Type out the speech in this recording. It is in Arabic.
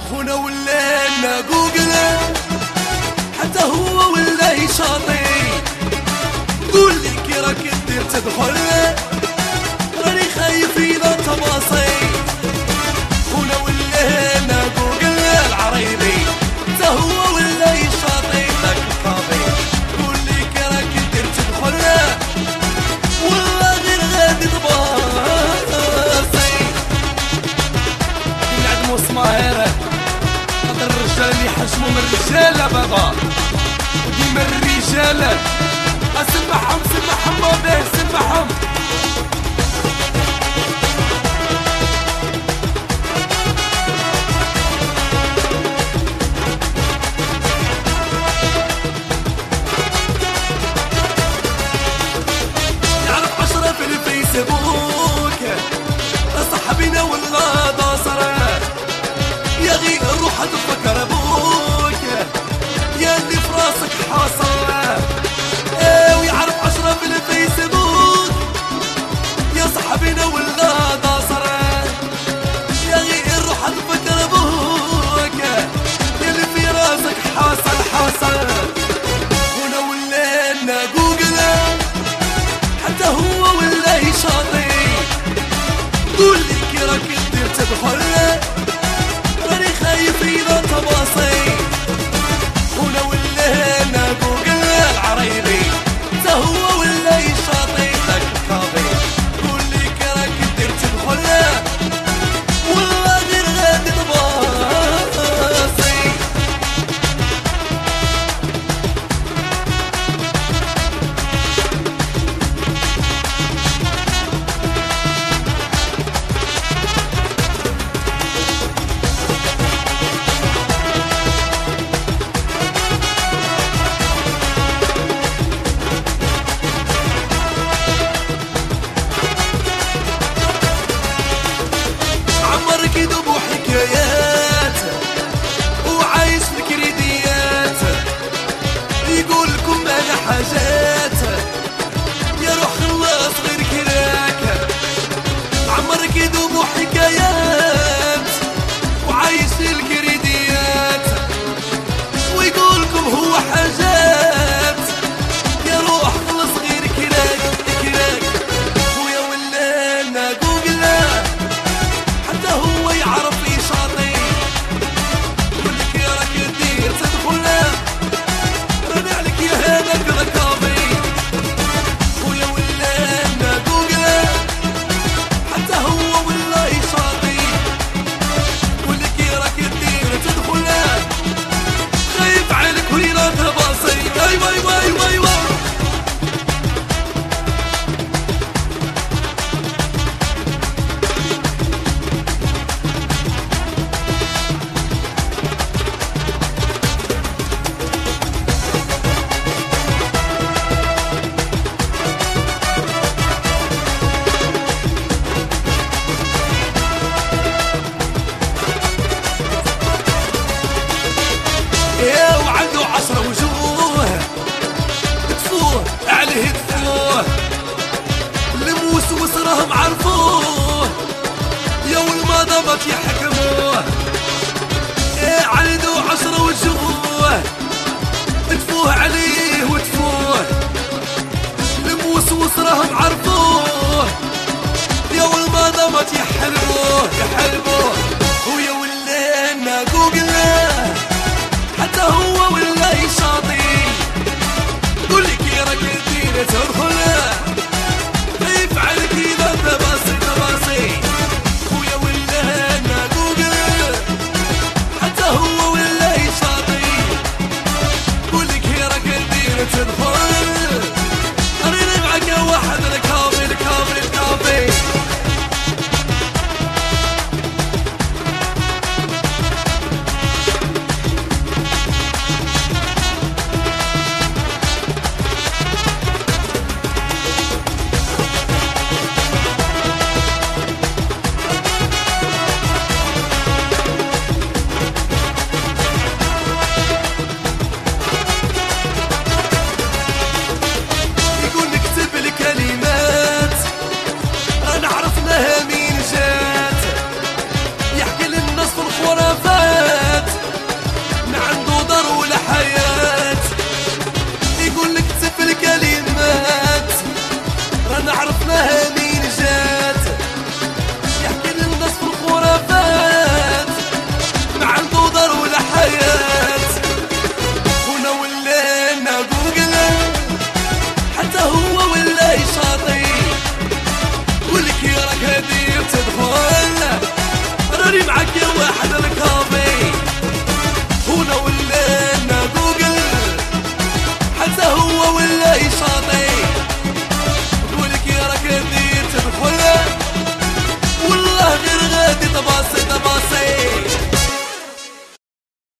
خونا ولا لنا جوجل حتى هو ولا يشاطي. قول لي كي راك دير تدخل راني خايف إذا تباصي. خونا ولا لنا جوجل العريبي حتى هو ولا يشاطي لك القاضي. قول لي كي راك دير تدخل والله غير غادي تباصي. نعدمو سماهر خاطر الرجال اللي يحشمو من الرجال بابا وديما الرجال سمحهم سمحهم بابا سمحهم. نعرف 10 في الفيسبوك صاحبنا ولا داصره يا غي روح تفكر ابوك يا اللي في راسك حاصره. ويعرف 10 في الفيسبوك يا صاحبنا ولا داصره يا غي روح تفكر ابوك يا اللي في راسك حاصل حاصل. خونا ولا لنا جوجل حتى هو ولا يشاطي. قول لي كي راك دير تدخل راني خايف إذا تباصي. خونا ولا لنا جوجل العريبي حتى هو ولا يشاطي لك القاضي. قول لي كي راك دير تدخل والله غير غادي تباصي. عمرك يذوب حكايات وعايش في الكريديات يقول لكم انا حاجات يا روح خلاص غير كراك. عمرك يذوب حكايات وعايش في الكريديات ويقول لكم هو حاجات يا روح خلاص غير كراك كراك. خويا ولا لنا جوجل حتى هو يعرف يشاطي. قول لك يا راك دير تدخل راني عليك يا هذاك ركابي. خويا ولا لنا جوجل حتى هو ولا يشاطي. قول لك يا راك دير تدخل خايف عليك وين تباصي. ايوا ايوا ايوا ايوا يا وعنده 10 وجوه تفوه عليه تفوه الموس وصرهم عرفوه يا والمضمات يحكموه. يا عنده 10 وجوه تفوه عليه وتفوه الموس وصرهم عرفوه يا والمضمات يحلبوه يحلبوه. ويا ولا لنا جوجل حتى هو ولا يشاطي. قول لي كي راك دير تدخل خايف عليك إذا تباصي تباصي. خويا ولا لنا جوجل حتى هو ولا يشاطي. قول لي كي راك دير تدخل راني معاك واحد الكافي الكافي الكافي. حتى هو ولا يشاطي تقولك يا راك دير تدخل والله غير غادي تباصي تباصي